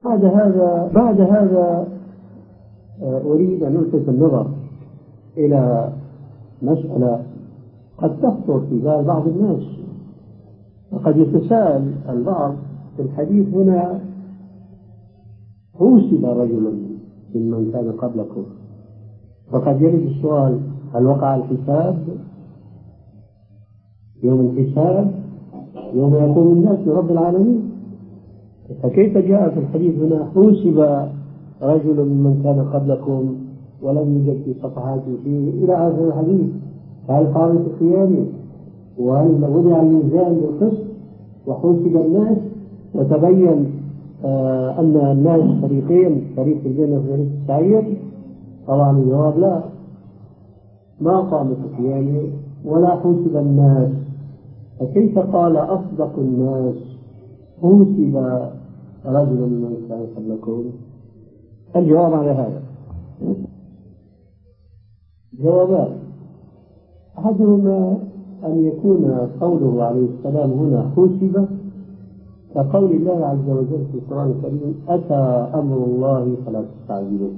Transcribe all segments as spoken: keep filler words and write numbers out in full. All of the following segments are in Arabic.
بعد هذا بعد هذا أريد أن ألفت النظر إلى مسألة قد تخطر في بال بعض الناس، وقد يتساءل البعض في الحديث هنا: حوسب رجل ممن كان قبلكم. وقد يرد السؤال: هل وقع الحساب يوم الحساب يوم يقوم الناس لرب العالمين؟ فكيف جاء في الحديث هنا حوسب رجل ممن كان قبلكم ولم يوجد في صفحاته فيه إلى آخر الحديث؟ هل قامت القيامة وهل وضع الميزان بالقسط وحوسب الناس وتبين آه أن الناس فريقين، فريق في الجنة وفريق في السعير؟ طبعا الجواب لا، ما قامت القيامة ولا حوسب الناس. فكيف قال أصدق الناس حوسب رجل من كان قبلكم؟ الجواب على هذا جوابان: أحدهما أن يكون قوله عليه السلام هنا حوسب كقول الله عز وجل في القرآن الكريم: أتى أمر الله فلا تستعجلوه.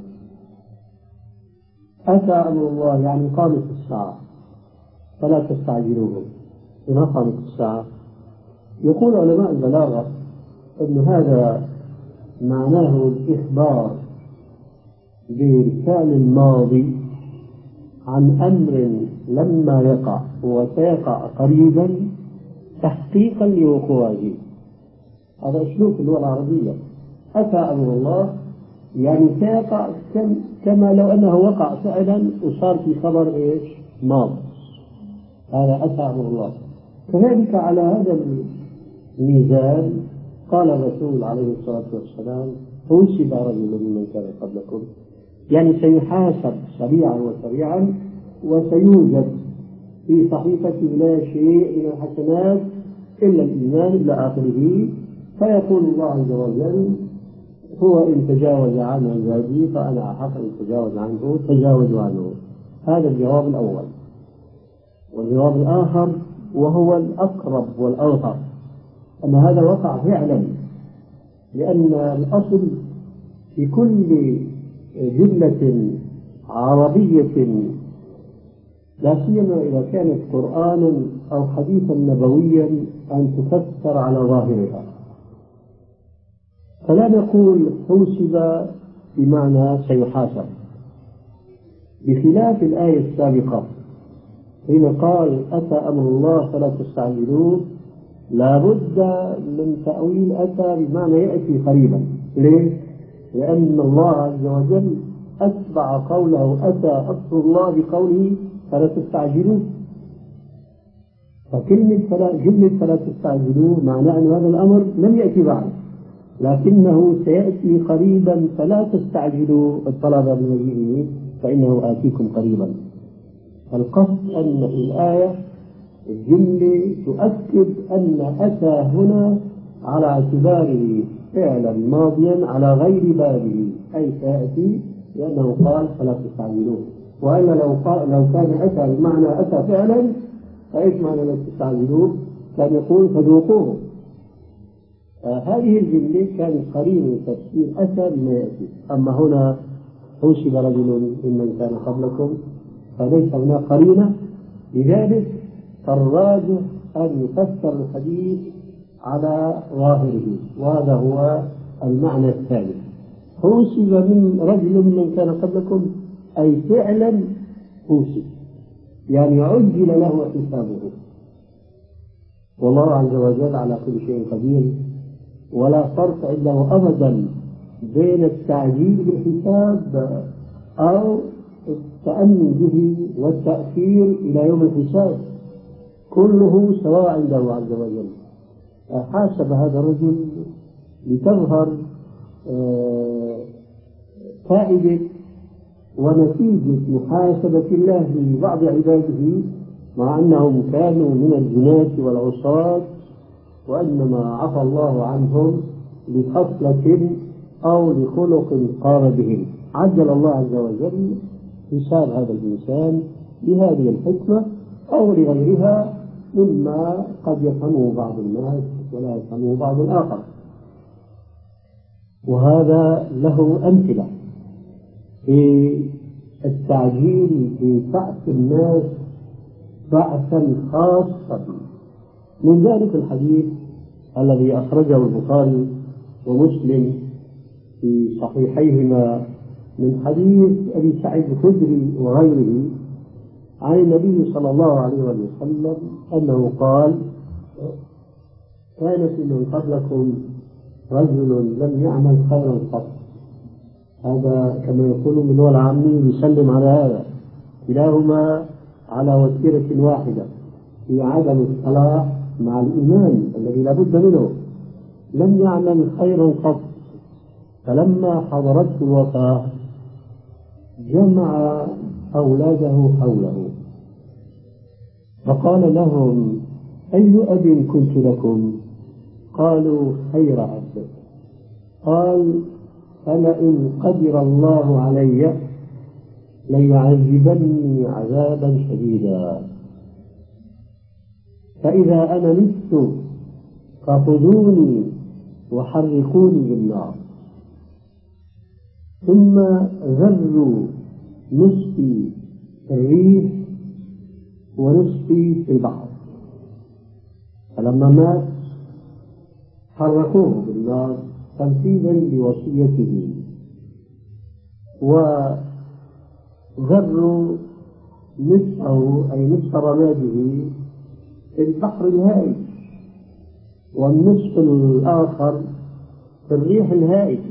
أتى أمر الله يعني قامت الساعة فلا تستعجلوه. إذا قامت الساعة، يقول علماء البلاغة أن هذا معناه الإخبار بالفعل الماضي عن أمر لما يقع وسيقع قريبا تحقيقا لوقوعه. هذا أسلوب اللغة العربية. أتى أمر الله يعني سيقع كما لو أنه وقع فعلا وصار في خبر إيش ماضي. هذا أتى أمر الله. كذلك على هذا الميزان قال الرسول عليه الصلاة والسلام: حوسب رجل ممن كان قبلكم، يعني سيحاسب سريعا وسريعا وسيوجد في صحيفته لا شيء من الحسنات إلا الإيمان إلى آخره. فيقول الله عز وجل: هو إن تجاوز عن عبادي فأنا أحق أن تجاوز عنه تجاوزوا عنه. هذا الجواب الأول. والجواب الآخر وهو الأقرب والأظهر أن هذا وقع فعلا، لأن الأصل في كل جملة عربية لا سيما إذا كانت قرآنا أو حديثا نبويا أن تفسر على ظاهرها. فلا نقول حوسب بمعنى سيحاسب، بخلاف الآية السابقة حين قال: أتى أمر الله فلا تستعجلوه، لا بد من تأويل أتى بمعنى يأتي قريبا. ليه؟ لأن الله عز وجل أتبع قوله أتى أمر الله بقوله فلا تستعجلوه. فكلمة فلا جملة فلا تستعجلوه معناه أن هذا الأمر لم يأتي بعد، لكنه سيأتي قريبا، فلا تستعجلوا الطلب بمجيئه فإنه آتيكم قريبا. القصد أن في الآية الجملة تؤكد أن أتى هنا على اعتباره فعلا ماضيا على غير بابه، أي سيأتي، لأنه قال فلا تستعجلوه. وإلا لو قال لو كان أتى بمعنى أتى فعلا فإيش معنى لا تستعجلوه؟ كان يقول فذوقوه. آه هذه الجملة كانت قرينة تفسير أتى بما يأتي. أما هنا حوسب رجل ممن كان قبلكم فليس هناك قرينة، لذلك فالراجح أن يفسر الحديث على ظاهره، وهذا هو المعنى الثالث. حوسب من رجل ممن كان قبلكم أي فعلا حوسب، يعني عجل له حسابه. والله عز وجل على كل شيء قدير، ولا فرق عنده أبدا بين التعجيل بالحساب أو التأني به والتأخير إلى يوم الحساب، كله سواء عنده عز وجل. حاسب هذا الرجل لتظهر فائدة ونتيجة محاسبة الله لبعض عباده، مع أنهم كانوا من الجناة والعصاة، وإنما عفى الله عنهم لخصلة أو لخلق قام بهم. عجل الله عز وجل حساب هذا الإنسان بهذه الحكمة أو لغيرها مما قد يفهمه بعض الناس ولا يفهمه بعض الآخر. وهذا له أمثلة في التعجيل ببعث الناس بعثا خاصا. من ذلك الحديث الذي أخرجه البخاري ومسلم في صحيحيهما من حديث أبي سعيد الخدري وغيره عن النبي صلى الله عليه وسلم أنه قال: كان في من قبلكم رجل لم يعمل خيرا قط. هذا كما يقول من هو العامي يسلم على هذا، كلاهما على وتيرة واحدة في عدم الصلاح مع الإيمان الذي لا بد منه. لم يعمل خيرا قط، فلما حضرته الوفاة جمع أولاده حوله فقال لهم: أي أب كنت لكم؟ قالوا: خير أب. قال: فلئن قدر الله علي ليعذبني عذابا شديدا، فإذا أنا مت فخذوني وحرقوني بالنار، ثم ذروا نصفي في الريح ونصفي في البحر. فلما مات حرقوه بالنار تنفيذا لوصيته، وذروا نصفه أي نصف رماده في البحر الهائج، والنصف الآخر في الريح الهائج.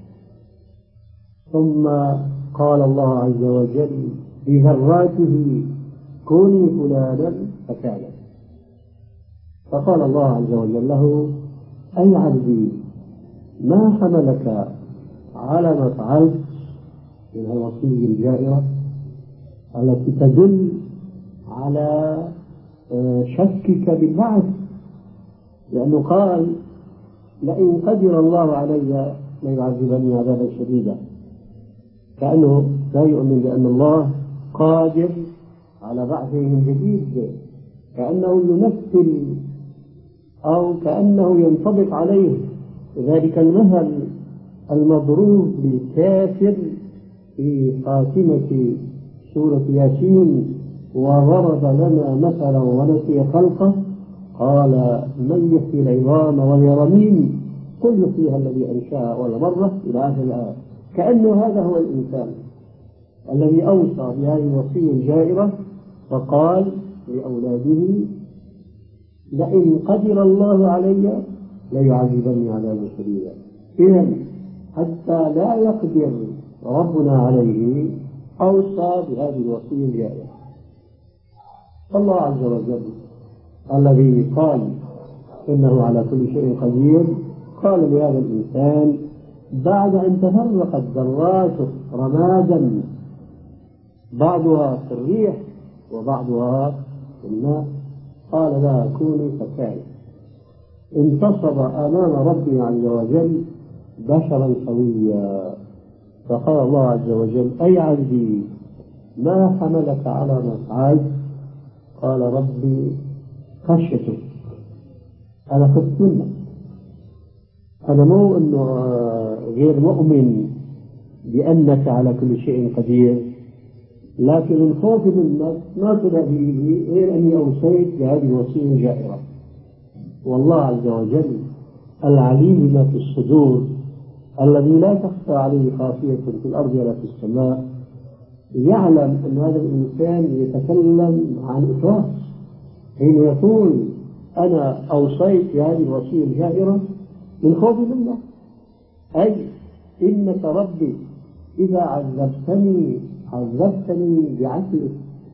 ثم قال الله عز وجل بذراته: كوني فلانا فكان. فقال الله عز وجل له: أي عبدي، ما حملك على ما فعلت من الوصية الجائرة التي تدل على شكك بالبعث؟ لأنه قال: لئن قدر الله علي ليعذبني عذابا شديدا، كأنه لا يؤمن بأن الله قادر على بعثه من جديد، كأنه يمثل أو كأنه ينطبق عليه ذلك المثل المضروب للكافر في خاتمة سورة ياسين: وضرب لنا مثلا ونسي خلقه قال من يحيي العظام وهي رميم قل يحييها الذي أنشأها أول مرة إلى آخر الآية. كأنه هذا هو الإنسان الذي أوصى بهذه الوصية الجائرة فقال لأولاده: لئن قدر الله علي ليعذبني عذابا شديدا. إذن حتى لا يقدر ربنا عليه أوصى بهذه الوصية الجائرة. الله عز وجل الذي قال إنه على كل شيء قدير قال لهذا الإنسان بعد أن تفرقت ذراته رمادا، بعضها في الريح وبعضها في الماء، قال لها كوني فكانت. انتصب أمام ربه عز وجل بشرا سويا. فقال الله عز وجل: أي عبدي، ما حملك على ما فعلت؟ قال: ربي خشيتك، أنا خفت منك. أنا مو أنه غير مؤمن بأنك على كل شيء قدير، لكن الخوف منك ما تلاقيه غير أني أوصيت بهذه الوصية الجائرة. والله عز وجل العليم بما في الصدور الذي لا تخفى عليه خافية في الأرض ولا في السماء يعلم أن هذا الإنسان يتكلم عن إخلاص حين يقول أنا أوصيت بهذه الوصية الجائرة من خوف منه، أي إنك ربي إذا عذبتني عذبتني بعدلك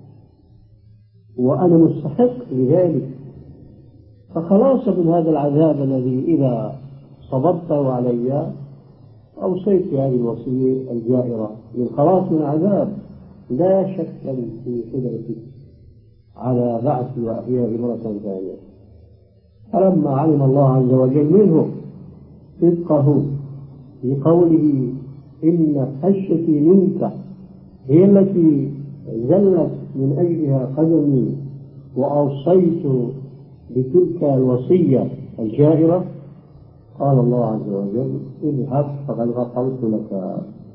وأنا مستحق لذلك، فخلاص من هذا العذاب الذي إذا صببته علي أوصيت بهذه الوصية الجائرة للخلاص من العذاب، لا شك في قدرتك على بعث وإحياء مرة ثانية. فلما علم الله عز وجل منه صدقه في قوله إن خشيتي منك هي التي زلت من أجلها قدمي وأوصيت بتلك الوصية الجائرة، قال الله عز وجل اذهب فقد غفرت لك.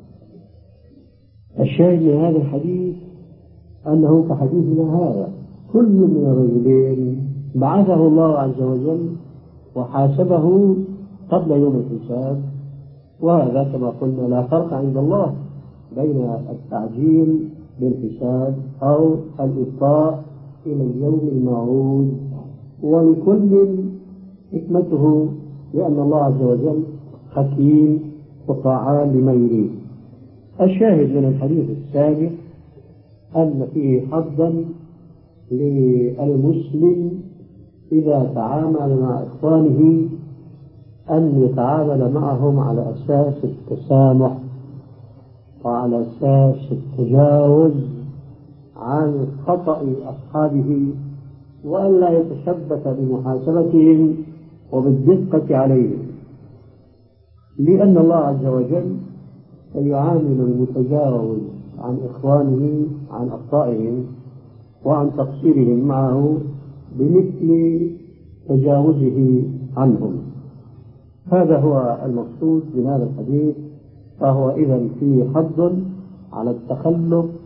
الشاهد من هذا الحديث أنه كحديثنا هذا كل من الرجلين بعثه الله عز وجل وحاسبه قبل يوم الحساب، وهذا كما قلنا لا فرق عند الله بين التعجيل بالحساب أو الإبطاء إلى اليوم الموعود، ولكل حكمته، لأن الله عز وجل حكيم وفعال لما يريد. الشاهد من الحديث السابق أن فيه حظا للمسلم إذا تعامل مع إخوانه أن يتعامل معهم على أساس التسامح وعلى أساس التجاوز عن خطأ أصحابه، وأن لا يتشبث بمحاسبتهم وبالدقة عليهم، لأن الله عز وجل سيعامل المتجاوز عن إخوانه عن أخطائهم وعن تقصيرهم معه بمثل تجاوزه عنهم. هذا هو المقصود من هذا الحديث. فهو إذن فيه حظ على التخلق